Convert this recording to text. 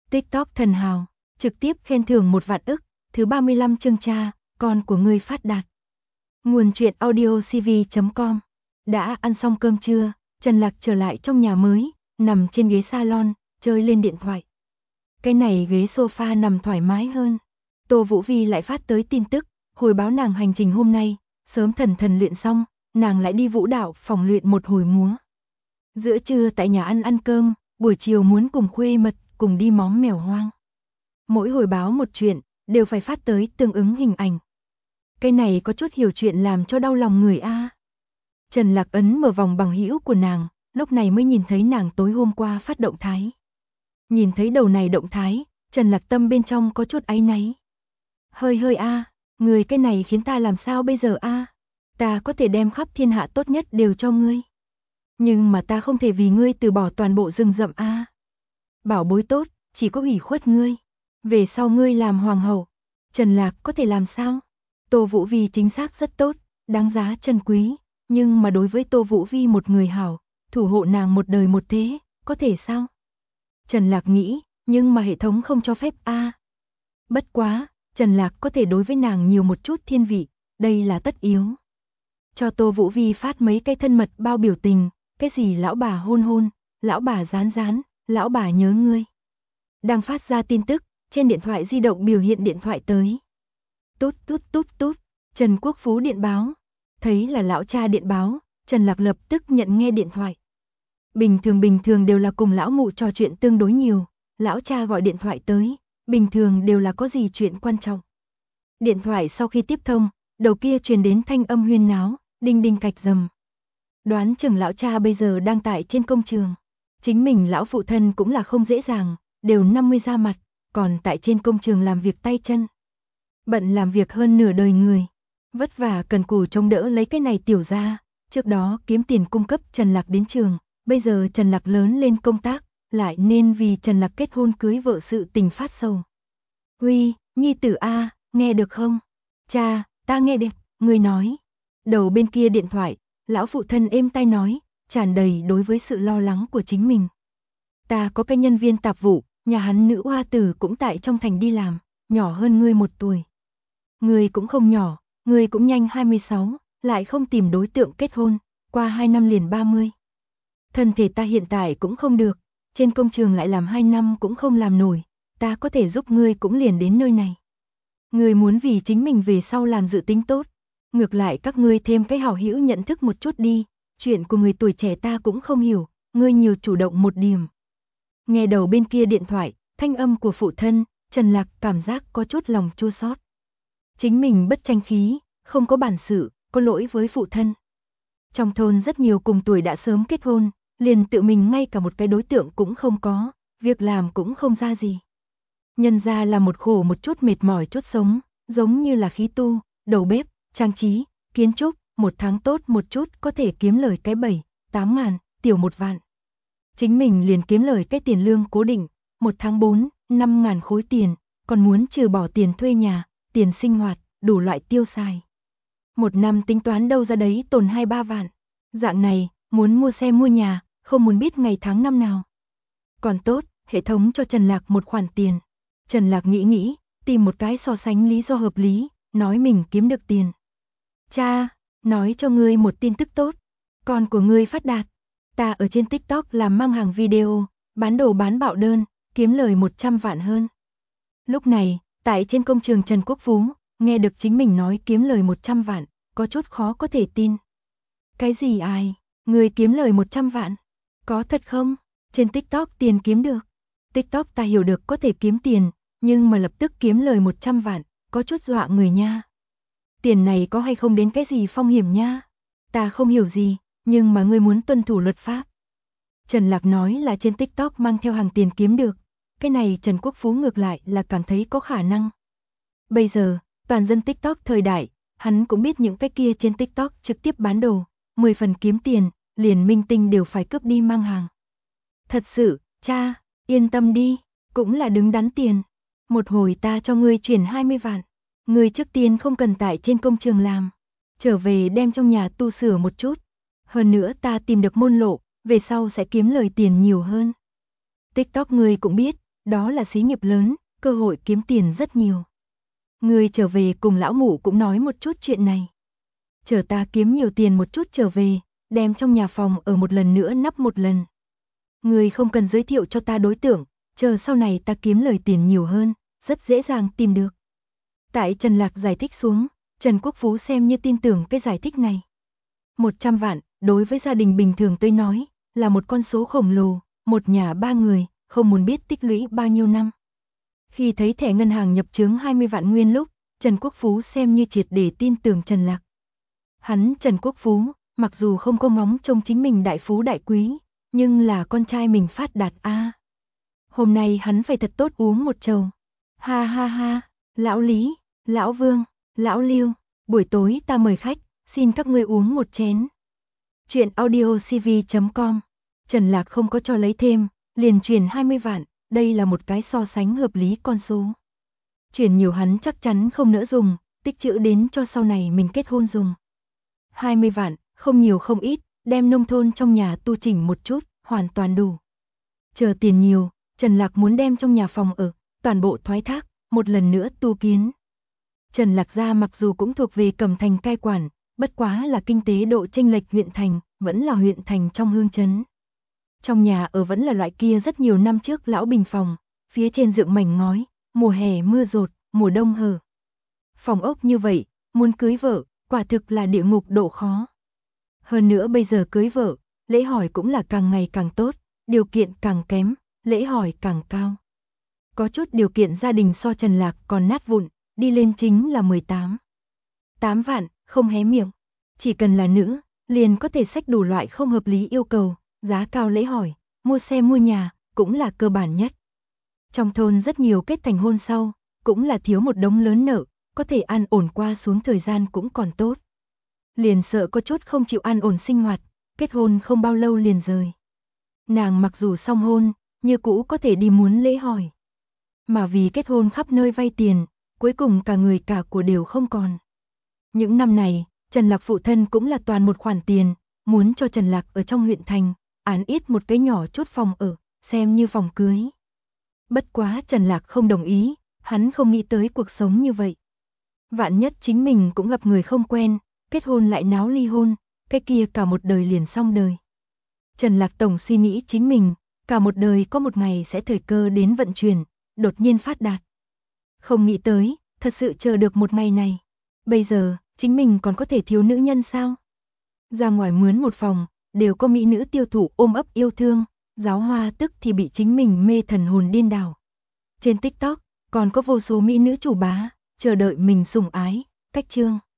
TikTok thần hào, trực tiếp khen thưởng 1 vạn ức, thứ 35 chương cha, con của ngươi phát đạt. Nguồn truyện audio cv.com. Đã ăn xong cơm trưa, Trần Lạc trở lại trong nhà mới, nằm trên ghế salon, chơi lên điện thoại. Cái này ghế sofa nằm thoải mái hơn. Tô Vũ Vi lại phát tới tin tức, hồi báo nàng hành trình hôm nay, sớm thần luyện xong, nàng lại đi vũ đạo phòng luyện một hồi múa. Giữa trưa tại nhà ăn cơm, buổi chiều muốn cùng khuê mật cùng đi móm mèo hoang. Mỗi hồi báo một chuyện, đều phải phát tới tương ứng hình ảnh. Cái này có chút hiểu chuyện làm cho đau lòng người a. Trần Lạc ấn mở vòng bằng hữu của nàng, lúc này mới nhìn thấy nàng tối hôm qua phát động thái. Nhìn thấy đầu này động thái, Trần Lạc tâm bên trong có chút áy náy. Hơi a, người cái này khiến ta làm sao bây giờ a? Ta có thể đem khắp thiên hạ tốt nhất đều cho ngươi. Nhưng mà ta không thể vì ngươi từ bỏ toàn bộ rừng rậm a. Bảo bối tốt, chỉ có ủy khuất ngươi. Về sau ngươi làm hoàng hậu, Trần Lạc có thể làm sao? Tô Vũ Vi chính xác rất tốt, đáng giá trân quý, nhưng mà đối với Tô Vũ Vi một người hảo, thủ hộ nàng một đời một thế, có thể sao? Trần Lạc nghĩ, nhưng mà hệ thống không cho phép a. Bất quá, Trần Lạc có thể đối với nàng nhiều một chút thiên vị, đây là tất yếu. Cho Tô Vũ Vi phát mấy cái thân mật bao biểu tình, cái gì lão bà hôn hôn, lão bà rán rán, lão bà nhớ ngươi. Đang phát ra tin tức, trên điện thoại di động biểu hiện điện thoại tới. Tút, Trần Quốc Phú điện báo. Thấy là lão cha điện báo, Trần Lạc lập tức nhận nghe điện thoại. Bình thường đều là cùng lão mụ trò chuyện tương đối nhiều, lão cha gọi điện thoại tới, bình thường đều là có gì chuyện quan trọng. Điện thoại sau khi tiếp thông, đầu kia truyền đến thanh âm huyên náo, đinh đinh cạch rầm. Đoán chừng lão cha bây giờ đang tại trên công trường. Chính mình lão phụ thân cũng là không dễ dàng, đều 50 ra mặt, còn tại trên công trường làm việc tay chân. Bận làm việc hơn nửa đời người, vất vả cần cù chống đỡ lấy cái này tiểu ra, trước đó kiếm tiền cung cấp Trần Lạc đến trường, bây giờ Trần Lạc lớn lên công tác, lại nên vì Trần Lạc kết hôn cưới vợ sự tình phát sầu. Huy, nhi tử a, nghe được không? Cha, ta nghe được, người nói. Đầu bên kia điện thoại, lão phụ thân êm tai nói, tràn đầy đối với sự lo lắng của chính mình. Ta có cái nhân viên tạp vụ, nhà hắn nữ hoa tử cũng tại trong thành đi làm, nhỏ hơn ngươi 1 tuổi. Ngươi cũng không nhỏ, ngươi cũng nhanh 26, lại không tìm đối tượng kết hôn, qua 2 năm liền 30. Thân thể ta hiện tại cũng không được, trên công trường lại làm 2 năm cũng không làm nổi, ta có thể giúp ngươi cũng liền đến nơi này. Ngươi muốn vì chính mình về sau làm dự tính tốt, ngược lại các ngươi thêm cái hảo hữu nhận thức một chút đi, chuyện của người tuổi trẻ ta cũng không hiểu, ngươi nhiều chủ động một điểm. Nghe đầu bên kia điện thoại, thanh âm của phụ thân, Trần Lạc cảm giác có chút lòng chua xót. Chính mình bất tranh khí, không có bản sự, có lỗi với phụ thân. Trong thôn rất nhiều cùng tuổi đã sớm kết hôn, liền tự mình ngay cả một cái đối tượng cũng không có, việc làm cũng không ra gì. Nhân ra là một khổ một chút mệt mỏi chốt sống, giống như là khí tu, đầu bếp, trang trí, kiến trúc, 1 tháng tốt một chút có thể kiếm lời cái 7-8 ngàn, tiểu 1 vạn. Chính mình liền kiếm lời cái tiền lương cố định, 1 tháng 4-5 ngàn khối tiền, còn muốn trừ bỏ tiền thuê nhà, tiền sinh hoạt, đủ loại tiêu xài. 1 năm tính toán đâu ra đấy tồn 2-3 vạn. Dạng này, muốn mua xe mua nhà, không muốn biết ngày tháng năm nào. Còn tốt, hệ thống cho Trần Lạc một khoản tiền. Trần Lạc nghĩ, tìm một cái so sánh lý do hợp lý, nói mình kiếm được tiền. Cha, nói cho ngươi một tin tức tốt. Con của ngươi phát đạt. Ta ở trên TikTok làm mang hàng video, bán đồ bán bạo đơn, kiếm lời 100 vạn hơn. Lúc này, tại trên công trường Trần Quốc Phú, nghe được chính mình nói kiếm lời 100 vạn, có chút khó có thể tin. Cái gì ai? Người kiếm lời 100 vạn? Có thật không? Trên TikTok tiền kiếm được. TikTok ta hiểu được có thể kiếm tiền, nhưng mà lập tức kiếm lời 100 vạn, có chút dọa người nha. Tiền này có hay không đến cái gì phong hiểm nha? Ta không hiểu gì, nhưng mà ngươi muốn tuân thủ luật pháp. Trần Lạc nói là trên TikTok mang theo hàng tiền kiếm được. Cái này Trần Quốc Phú ngược lại là cảm thấy có khả năng. Bây giờ, toàn dân TikTok thời đại, hắn cũng biết những cái kia trên TikTok trực tiếp bán đồ, 10 phần kiếm tiền, liền minh tinh đều phải cướp đi mang hàng. Thật sự, cha, yên tâm đi, cũng là đứng đắn tiền. Một hồi ta cho ngươi chuyển 20 vạn. Ngươi trước tiên không cần tại trên công trường làm. Trở về đem trong nhà tu sửa một chút. Hơn nữa ta tìm được môn lộ, về sau sẽ kiếm lời tiền nhiều hơn. TikTok ngươi cũng biết, Đó là xí nghiệp lớn, cơ hội kiếm tiền rất nhiều. Ngươi trở về cùng lão mụ cũng nói một chút chuyện này. Chờ ta kiếm nhiều tiền một chút trở về, đem trong nhà phòng ở một lần nữa nắp một lần. Ngươi không cần giới thiệu cho ta đối tượng, chờ sau này ta kiếm lời tiền nhiều hơn, rất dễ dàng tìm được. Tại Trần Lạc giải thích xuống, Trần Quốc Phú xem như tin tưởng cái giải thích này. 100 vạn, đối với gia đình bình thường tôi nói, là một con số khổng lồ, một nhà 3 người, không muốn biết tích lũy bao nhiêu năm. Khi thấy thẻ ngân hàng nhập chướng 20 vạn nguyên lúc, Trần Quốc Phú xem như triệt để tin tưởng Trần Lạc. Hắn Trần Quốc Phú, mặc dù không có ngóng trông chính mình đại phú đại quý, nhưng là con trai mình phát đạt a. Hôm nay hắn phải thật tốt uống một chầu. Ha ha ha, lão Lý, lão Vương, lão Lưu, buổi tối ta mời khách, xin các ngươi uống một chén. Chuyện audiocv.com. Trần Lạc không có cho lấy thêm, liền chuyển 20 vạn, đây là một cái so sánh hợp lý con số. Chuyển nhiều hắn chắc chắn không nỡ dùng, tích trữ đến cho sau này mình kết hôn dùng. 20 vạn, không nhiều không ít, đem nông thôn trong nhà tu chỉnh một chút, hoàn toàn đủ. Chờ tiền nhiều, Trần Lạc muốn đem trong nhà phòng ở, toàn bộ thoái thác, một lần nữa tu kiến. Trần Lạc gia mặc dù cũng thuộc về Cẩm Thành cai quản, bất quá là kinh tế độ chênh lệch huyện thành, vẫn là huyện thành trong hương trấn. Trong nhà ở vẫn là loại kia rất nhiều năm trước lão bình phòng, phía trên dựng mảnh ngói, mùa hè mưa rột, mùa đông hở. Phòng ốc như vậy, muốn cưới vợ, quả thực là địa ngục độ khó. Hơn nữa bây giờ cưới vợ, lễ hỏi cũng là càng ngày càng tốt, điều kiện càng kém, lễ hỏi càng cao. Có chút điều kiện gia đình so Trần Lạc còn nát vụn, đi lên chính là 8 vạn, không hé miệng. Chỉ cần là nữ, liền có thể xách đủ loại không hợp lý yêu cầu, giá cao lễ hỏi, mua xe mua nhà, cũng là cơ bản nhất. Trong thôn rất nhiều kết thành hôn sau, cũng là thiếu một đống lớn nợ, có thể an ổn qua xuống thời gian cũng còn tốt. Liền sợ có chút không chịu an ổn sinh hoạt, kết hôn không bao lâu liền rời. Nàng mặc dù song hôn, như cũ có thể đi muốn lễ hỏi. Mà vì kết hôn khắp nơi vay tiền, cuối cùng cả người cả của đều không còn. Những năm này, Trần Lạc phụ thân cũng là toàn một khoản tiền, muốn cho Trần Lạc ở trong huyện thành, án ít một cái nhỏ chút phòng ở, xem như phòng cưới. Bất quá Trần Lạc không đồng ý, hắn không nghĩ tới cuộc sống như vậy. Vạn nhất chính mình cũng gặp người không quen, kết hôn lại náo ly hôn, cái kia cả một đời liền xong đời. Trần Lạc tổng suy nghĩ chính mình, cả một đời có một ngày sẽ thời cơ đến vận chuyển, đột nhiên phát đạt. Không nghĩ tới, thật sự chờ được một ngày này. Bây giờ, chính mình còn có thể thiếu nữ nhân sao? Ra ngoài mướn một phòng, đều có mỹ nữ tiêu thụ ôm ấp yêu thương, giáo hoa tức thì bị chính mình mê thần hồn điên đảo. Trên TikTok, còn có vô số mỹ nữ chủ bá, chờ đợi mình sủng ái, cách chương.